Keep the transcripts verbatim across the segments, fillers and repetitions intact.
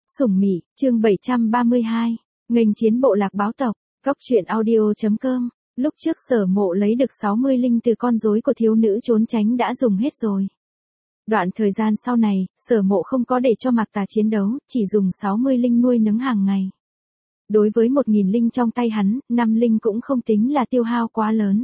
Sủng Mị, chương bảy trăm ba mươi hai, nghênh chiến bộ lạc báo tộc, góc truyện audio chấm com. Lúc trước Sở Mộ lấy được sáu mươi linh từ con rối của thiếu nữ trốn tránh đã dùng hết rồi. Đoạn thời gian sau này, Sở Mộ không có để cho Mạc Tà chiến đấu, chỉ dùng sáu mươi linh nuôi nấng hàng ngày. Đối với một nghìn linh trong tay hắn, năm linh cũng không tính là tiêu hao quá lớn.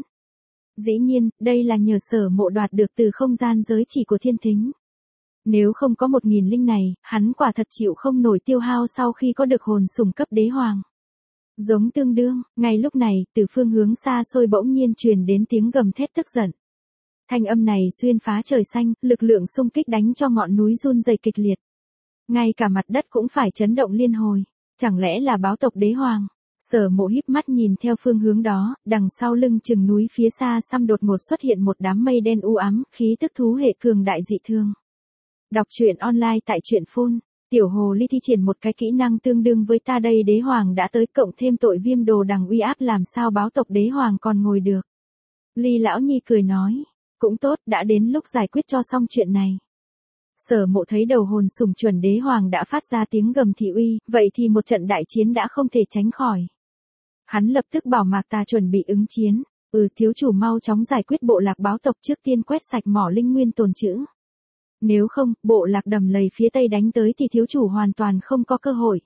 Dĩ nhiên, đây là nhờ Sở Mộ đoạt được từ không gian giới chỉ của Thiên Thính. Nếu không có một nghìn linh này, hắn quả thật chịu không nổi tiêu hao sau khi có được hồn sủng cấp đế hoàng. Giống tương đương, ngay lúc này, từ phương hướng xa xôi bỗng nhiên truyền đến tiếng gầm thét tức giận. Thanh âm này xuyên phá trời xanh, lực lượng xung kích đánh cho ngọn núi run rẩy kịch liệt. Ngay cả mặt đất cũng phải chấn động liên hồi. Chẳng lẽ là báo tộc đế hoàng? Sở Mộ híp mắt nhìn theo phương hướng đó, đằng sau lưng chừng núi phía xa xăm đột ngột xuất hiện một đám mây đen u ám, khí tức thú hệ cường đại dị thương. Đọc truyện online tại truyện phun. Tiểu hồ ly thi triển một cái kỹ năng tương đương với ta đây đế hoàng đã tới, cộng thêm tội viêm đồ đằng uy áp, làm sao báo tộc đế hoàng còn ngồi được. Ly lão nhi cười nói, cũng tốt, đã đến lúc giải quyết cho xong chuyện này. Sở Mộ thấy đầu hồn sủng chuẩn đế hoàng đã phát ra tiếng gầm thị uy, vậy thì một trận đại chiến đã không thể tránh khỏi. Hắn lập tức bảo Mạc Tà chuẩn bị ứng chiến. Ừ, thiếu chủ mau chóng giải quyết bộ lạc báo tộc, trước tiên quét sạch mỏ linh nguyên tồn trữ. Nếu không, bộ lạc đầm lầy phía tây đánh tới thì thiếu chủ hoàn toàn không có cơ hội.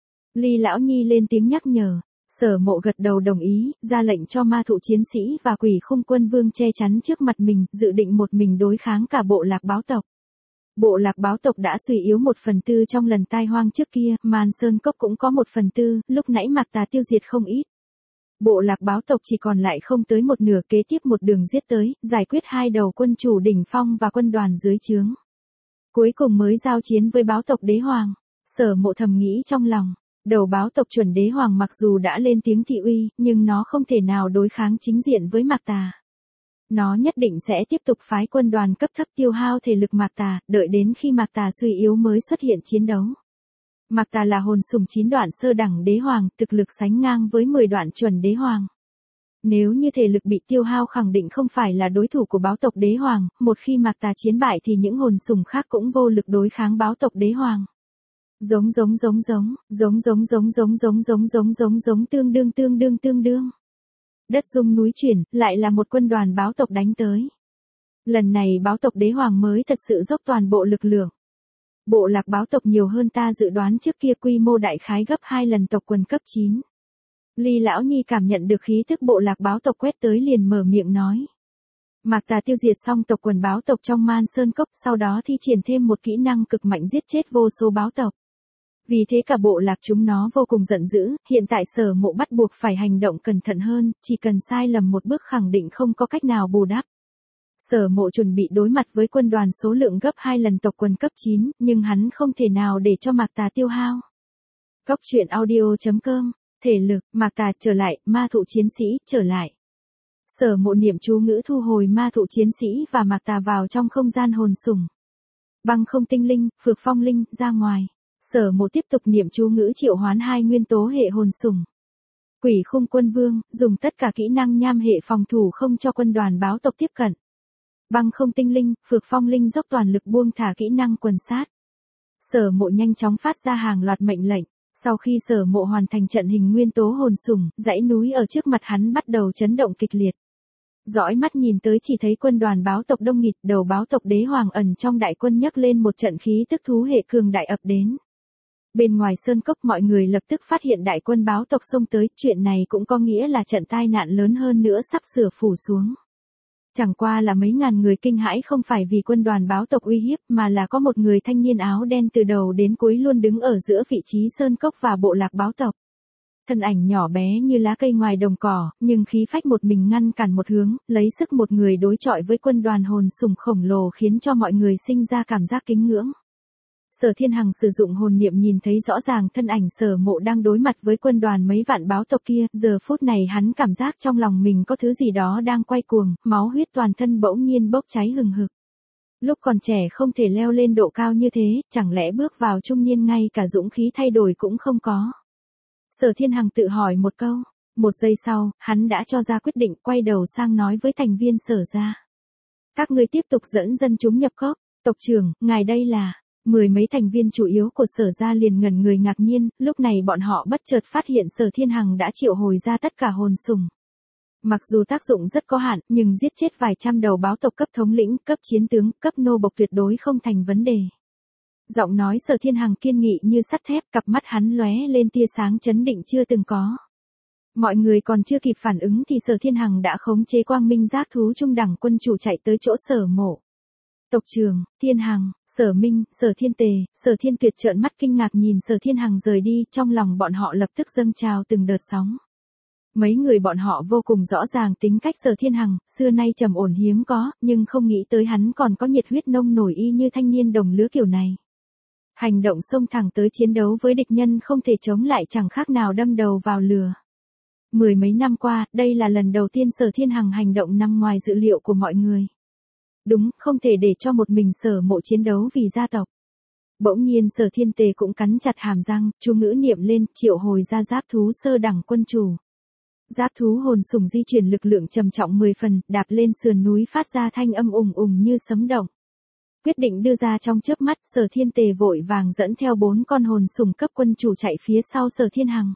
Ly lão nhi lên tiếng nhắc nhở. Sở Mộ gật đầu đồng ý, ra lệnh cho ma thụ chiến sĩ và quỷ khung quân vương che chắn trước mặt mình, dự định một mình đối kháng cả bộ lạc báo tộc. Bộ lạc báo tộc đã suy yếu một phần tư trong lần tai hoang trước kia, Man Sơn Cốc cũng có một phần tư, lúc nãy Mạc Tà tiêu diệt không ít. Bộ lạc báo tộc chỉ còn lại không tới một nửa, kế tiếp một đường giết tới, giải quyết hai đầu quân chủ đỉnh phong và quân đoàn dưới trướng. Cuối cùng mới giao chiến với báo tộc đế hoàng. Sở Mộ thầm nghĩ trong lòng, đầu báo tộc chuẩn đế hoàng mặc dù đã lên tiếng thị uy, nhưng nó không thể nào đối kháng chính diện với Mạc Tà. Nó nhất định sẽ tiếp tục phái quân đoàn cấp thấp tiêu hao thể lực Mạc Tà, đợi đến khi Mạc Tà suy yếu mới xuất hiện chiến đấu. Mạc Tà là hồn sủng chín đoạn sơ đẳng đế hoàng, thực lực sánh ngang với mười đoạn chuẩn đế hoàng. Nếu như thể lực bị tiêu hao khẳng định không phải là đối thủ của báo tộc đế hoàng, một khi Mạc Tà chiến bại thì những hồn sủng khác cũng vô lực đối kháng báo tộc đế hoàng. Giống giống giống giống, giống giống giống giống giống giống giống giống giống tương đương tương đương tương đương. Đất rung núi chuyển, lại là một quân đoàn báo tộc đánh tới. Lần này báo tộc đế hoàng mới thật sự dốc toàn bộ lực lượng. Bộ lạc báo tộc nhiều hơn ta dự đoán trước kia, quy mô đại khái gấp hai lần tộc quần cấp chín. Ly lão nhi cảm nhận được khí thức bộ lạc báo tộc quét tới liền mở miệng nói. Mạc Tà tiêu diệt xong tộc quần báo tộc trong Man Sơn Cốc, sau đó thi triển thêm một kỹ năng cực mạnh giết chết vô số báo tộc. Vì thế cả bộ lạc chúng nó vô cùng giận dữ, hiện tại Sở Mộ bắt buộc phải hành động cẩn thận hơn, chỉ cần sai lầm một bước khẳng định không có cách nào bù đắp. Sở Mộ chuẩn bị đối mặt với quân đoàn số lượng gấp hai lần tộc quần cấp chín, nhưng hắn không thể nào để cho Mạc Tà tiêu hao. Góc truyện audio chấm com, thể lực, Mạc Tà trở lại, ma thụ chiến sĩ, trở lại. Sở Mộ niệm chú ngữ thu hồi ma thụ chiến sĩ và Mạc Tà vào trong không gian hồn sủng. Băng không tinh linh, phược phong linh, ra ngoài. Sở Mộ tiếp tục niệm chú ngữ triệu hoán hai nguyên tố hệ hồn sủng. Quỷ khung quân vương, dùng tất cả kỹ năng nham hệ phòng thủ không cho quân đoàn báo tộc tiếp cận. Băng không tinh linh, phược phong linh dốc toàn lực buông thả kỹ năng quần sát. Sở Mộ nhanh chóng phát ra hàng loạt mệnh lệnh. Sau khi Sở Mộ hoàn thành trận hình nguyên tố hồn sủng, dãy núi ở trước mặt hắn bắt đầu chấn động kịch liệt. Dõi mắt nhìn tới chỉ thấy quân đoàn báo tộc đông nghịt, đầu báo tộc đế hoàng ẩn trong đại quân nhấc lên một trận khí tức thú hệ cường đại ập đến. Bên ngoài sơn cốc mọi người lập tức phát hiện đại quân báo tộc xông tới, chuyện này cũng có nghĩa là trận tai nạn lớn hơn nữa sắp sửa phủ xuống. Chẳng qua là mấy ngàn người kinh hãi không phải vì quân đoàn báo tộc uy hiếp, mà là có một người thanh niên áo đen từ đầu đến cuối luôn đứng ở giữa vị trí sơn cốc và bộ lạc báo tộc. Thân ảnh nhỏ bé như lá cây ngoài đồng cỏ, nhưng khí phách một mình ngăn cản một hướng, lấy sức một người đối chọi với quân đoàn hồn sủng khổng lồ khiến cho mọi người sinh ra cảm giác kính ngưỡng. Sở Thiên Hằng sử dụng hồn niệm nhìn thấy rõ ràng thân ảnh Sở Mộ đang đối mặt với quân đoàn mấy vạn báo tộc kia, giờ phút này hắn cảm giác trong lòng mình có thứ gì đó đang quay cuồng, máu huyết toàn thân bỗng nhiên bốc cháy hừng hực. Lúc còn trẻ không thể leo lên độ cao như thế, chẳng lẽ bước vào trung niên ngay cả dũng khí thay đổi cũng không có. Sở Thiên Hằng tự hỏi một câu, một giây sau, hắn đã cho ra quyết định, quay đầu sang nói với thành viên Sở gia. Các ngươi tiếp tục dẫn dân chúng nhập cốc, tộc trưởng, ngài đây là... Mười mấy thành viên chủ yếu của Sở gia liền ngẩn người ngạc nhiên, lúc này bọn họ bất chợt phát hiện Sở Thiên Hằng đã triệu hồi ra tất cả hồn sùng. Mặc dù tác dụng rất có hạn, nhưng giết chết vài trăm đầu báo tộc cấp thống lĩnh, cấp chiến tướng, cấp nô bộc tuyệt đối không thành vấn đề. Giọng nói Sở Thiên Hằng kiên nghị như sắt thép, cặp mắt hắn lóe lên tia sáng chấn định chưa từng có. Mọi người còn chưa kịp phản ứng thì Sở Thiên Hằng đã khống chế quang minh giác thú trung đẳng quân chủ chạy tới chỗ Sở Mộ. Tộc trưởng, Thiên Hằng, Sở Minh, Sở Thiên Tề, Sở Thiên Tuyệt trợn mắt kinh ngạc nhìn Sở Thiên Hằng rời đi, trong lòng bọn họ lập tức dâng trào từng đợt sóng. Mấy người bọn họ vô cùng rõ ràng tính cách Sở Thiên Hằng, xưa nay trầm ổn hiếm có, nhưng không nghĩ tới hắn còn có nhiệt huyết nông nổi y như thanh niên đồng lứa kiểu này. Hành động xông thẳng tới chiến đấu với địch nhân không thể chống lại chẳng khác nào đâm đầu vào lửa. Mười mấy năm qua, đây là lần đầu tiên Sở Thiên Hằng hành động nằm ngoài dự liệu của mọi người. Đúng, không thể để cho một mình Sở Mộ chiến đấu vì gia tộc. Bỗng nhiên Sở Thiên Tề cũng cắn chặt hàm răng, chú ngữ niệm lên, triệu hồi ra giáp thú sơ đẳng quân chủ. Giáp thú hồn sùng di chuyển lực lượng trầm trọng mười phần, đạp lên sườn núi phát ra thanh âm ùng ùng như sấm động. Quyết định đưa ra trong chớp mắt, Sở Thiên Tề vội vàng dẫn theo bốn con hồn sùng cấp quân chủ chạy phía sau Sở Thiên Hằng.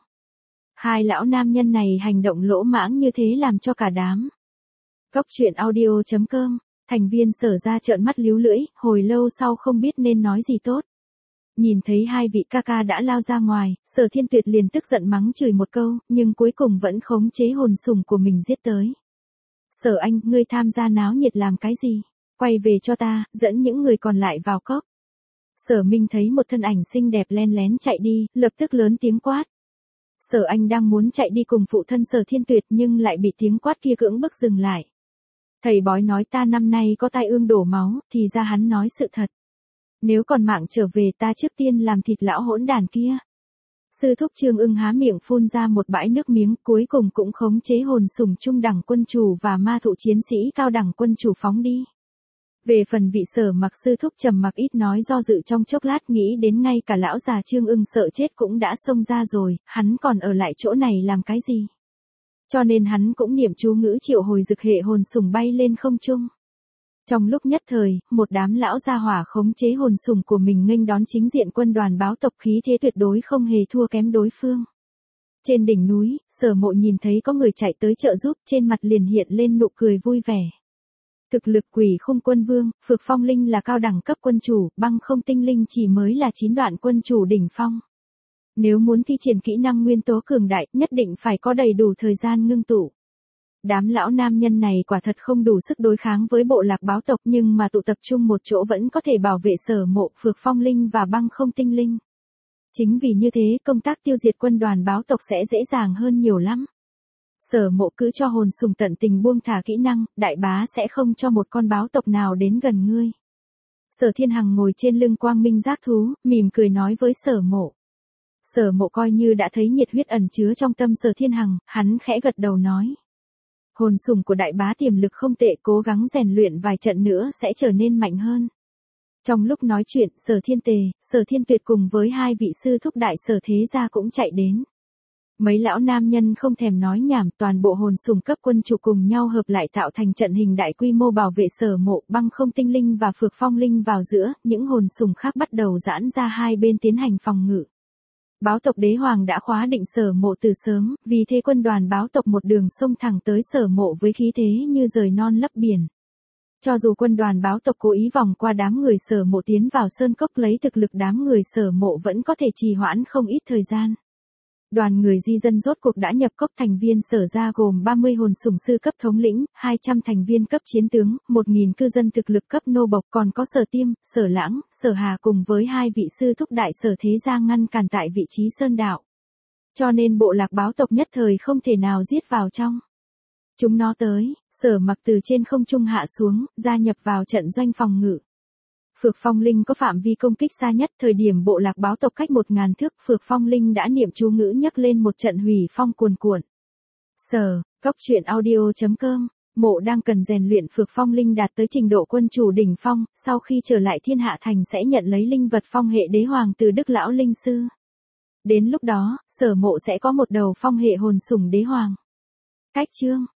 Hai lão nam nhân này hành động lỗ mãng như thế làm cho cả đám. Góc truyện audio chấm com, thành viên Sở gia trợn mắt líu lưỡi, hồi lâu sau không biết nên nói gì tốt. Nhìn thấy hai vị ca ca đã lao ra ngoài, Sở Thiên Tuyệt liền tức giận mắng chửi một câu, nhưng cuối cùng vẫn khống chế hồn sùng của mình giết tới. Sở anh, ngươi tham gia náo nhiệt làm cái gì? Quay về cho ta, dẫn những người còn lại vào cốc. Sở Minh thấy một thân ảnh xinh đẹp len lén chạy đi, lập tức lớn tiếng quát. Sở anh đang muốn chạy đi cùng phụ thân Sở Thiên Tuyệt nhưng lại bị tiếng quát kia cưỡng bức dừng lại. Thầy bói nói ta năm nay có tai ương đổ máu, thì ra hắn nói sự thật. Nếu còn mạng trở về ta trước tiên làm thịt lão hỗn đàn kia. Sư thúc Trương Ưng há miệng phun ra một bãi nước miếng, cuối cùng cũng khống chế hồn sùng trung đẳng quân chủ và ma thụ chiến sĩ cao đẳng quân chủ phóng đi. Về phần vị Sở Mặc sư thúc trầm mặc ít nói do dự trong chốc lát nghĩ đến ngay cả lão già Trương Ưng sợ chết cũng đã xông ra rồi, hắn còn ở lại chỗ này làm cái gì? Cho nên hắn cũng niệm chú ngữ triệu hồi dực hệ hồn sùng bay lên không trung. Trong lúc nhất thời, một đám lão gia hỏa khống chế hồn sùng của mình nghênh đón chính diện quân đoàn báo tộc khí thế tuyệt đối không hề thua kém đối phương. Trên đỉnh núi, Sở Mộ nhìn thấy có người chạy tới trợ giúp, trên mặt liền hiện lên nụ cười vui vẻ. Thực lực Quỷ Khung Quân Vương, Phược Phong Linh là cao đẳng cấp quân chủ, Băng Không Tinh Linh chỉ mới là chín đoạn quân chủ đỉnh phong. Nếu muốn thi triển kỹ năng nguyên tố cường đại, nhất định phải có đầy đủ thời gian ngưng tụ. Đám lão nam nhân này quả thật không đủ sức đối kháng với bộ lạc báo tộc nhưng mà tụ tập trung một chỗ vẫn có thể bảo vệ Sở Mộ, Phược Phong Linh và Băng Không Tinh Linh. Chính vì như thế công tác tiêu diệt quân đoàn báo tộc sẽ dễ dàng hơn nhiều lắm. Sở Mộ cứ cho hồn sùng tận tình buông thả kỹ năng, đại bá sẽ không cho một con báo tộc nào đến gần ngươi. Sở Thiên Hằng ngồi trên lưng quang minh giác thú, mỉm cười nói với Sở Mộ. Sở Mộ coi như đã thấy nhiệt huyết ẩn chứa trong tâm Sở Thiên Hằng, hắn khẽ gật đầu nói. Hồn sùng của đại bá tiềm lực không tệ, cố gắng rèn luyện vài trận nữa sẽ trở nên mạnh hơn. Trong lúc nói chuyện, Sở Thiên Tề, Sở Thiên Tuyệt cùng với hai vị sư thúc đại Sở Thế Gia cũng chạy đến. Mấy lão nam nhân không thèm nói nhảm, toàn bộ hồn sùng cấp quân chủ cùng nhau hợp lại tạo thành trận hình đại quy mô bảo vệ Sở Mộ, Băng Không Tinh Linh và Phược Phong Linh vào giữa, những hồn sùng khác bắt đầu giãn ra hai bên tiến hành phòng ngự. Báo tộc Đế Hoàng đã khóa định Sở Mộ từ sớm, vì thế quân đoàn báo tộc một đường xông thẳng tới Sở Mộ với khí thế như rời non lấp biển. Cho dù quân đoàn báo tộc cố ý vòng qua đám người Sở Mộ tiến vào sơn cốc lấy thực lực đám người Sở Mộ vẫn có thể trì hoãn không ít thời gian. Đoàn người di dân rốt cuộc đã nhập cốc, thành viên Sở gia gồm ba mươi hồn sủng sư cấp thống lĩnh, hai trăm thành viên cấp chiến tướng, một nghìn cư dân thực lực cấp nô bộc, còn có Sở Tiêm, Sở Lãng, Sở Hà cùng với hai vị sư thúc đại Sở Thế Gia ngăn cản tại vị trí sơn đạo. Cho nên bộ lạc báo tộc nhất thời không thể nào giết vào trong. Chúng nó tới, Sở Mặc từ trên không trung hạ xuống, gia nhập vào trận doanh phòng ngự. Phược Phong Linh có phạm vi công kích xa nhất, thời điểm bộ lạc báo tộc cách một ngàn thước, Phược Phong Linh đã niệm chú ngữ nhấc lên một trận hủy phong cuồn cuộn. Sở, góc truyện audio chấm com, Mộ đang cần rèn luyện Phược Phong Linh đạt tới trình độ quân chủ đỉnh phong, sau khi trở lại Thiên Hạ Thành sẽ nhận lấy linh vật phong hệ đế hoàng từ Đức lão linh sư. Đến lúc đó, Sở Mộ sẽ có một đầu phong hệ hồn sủng đế hoàng. Cách chương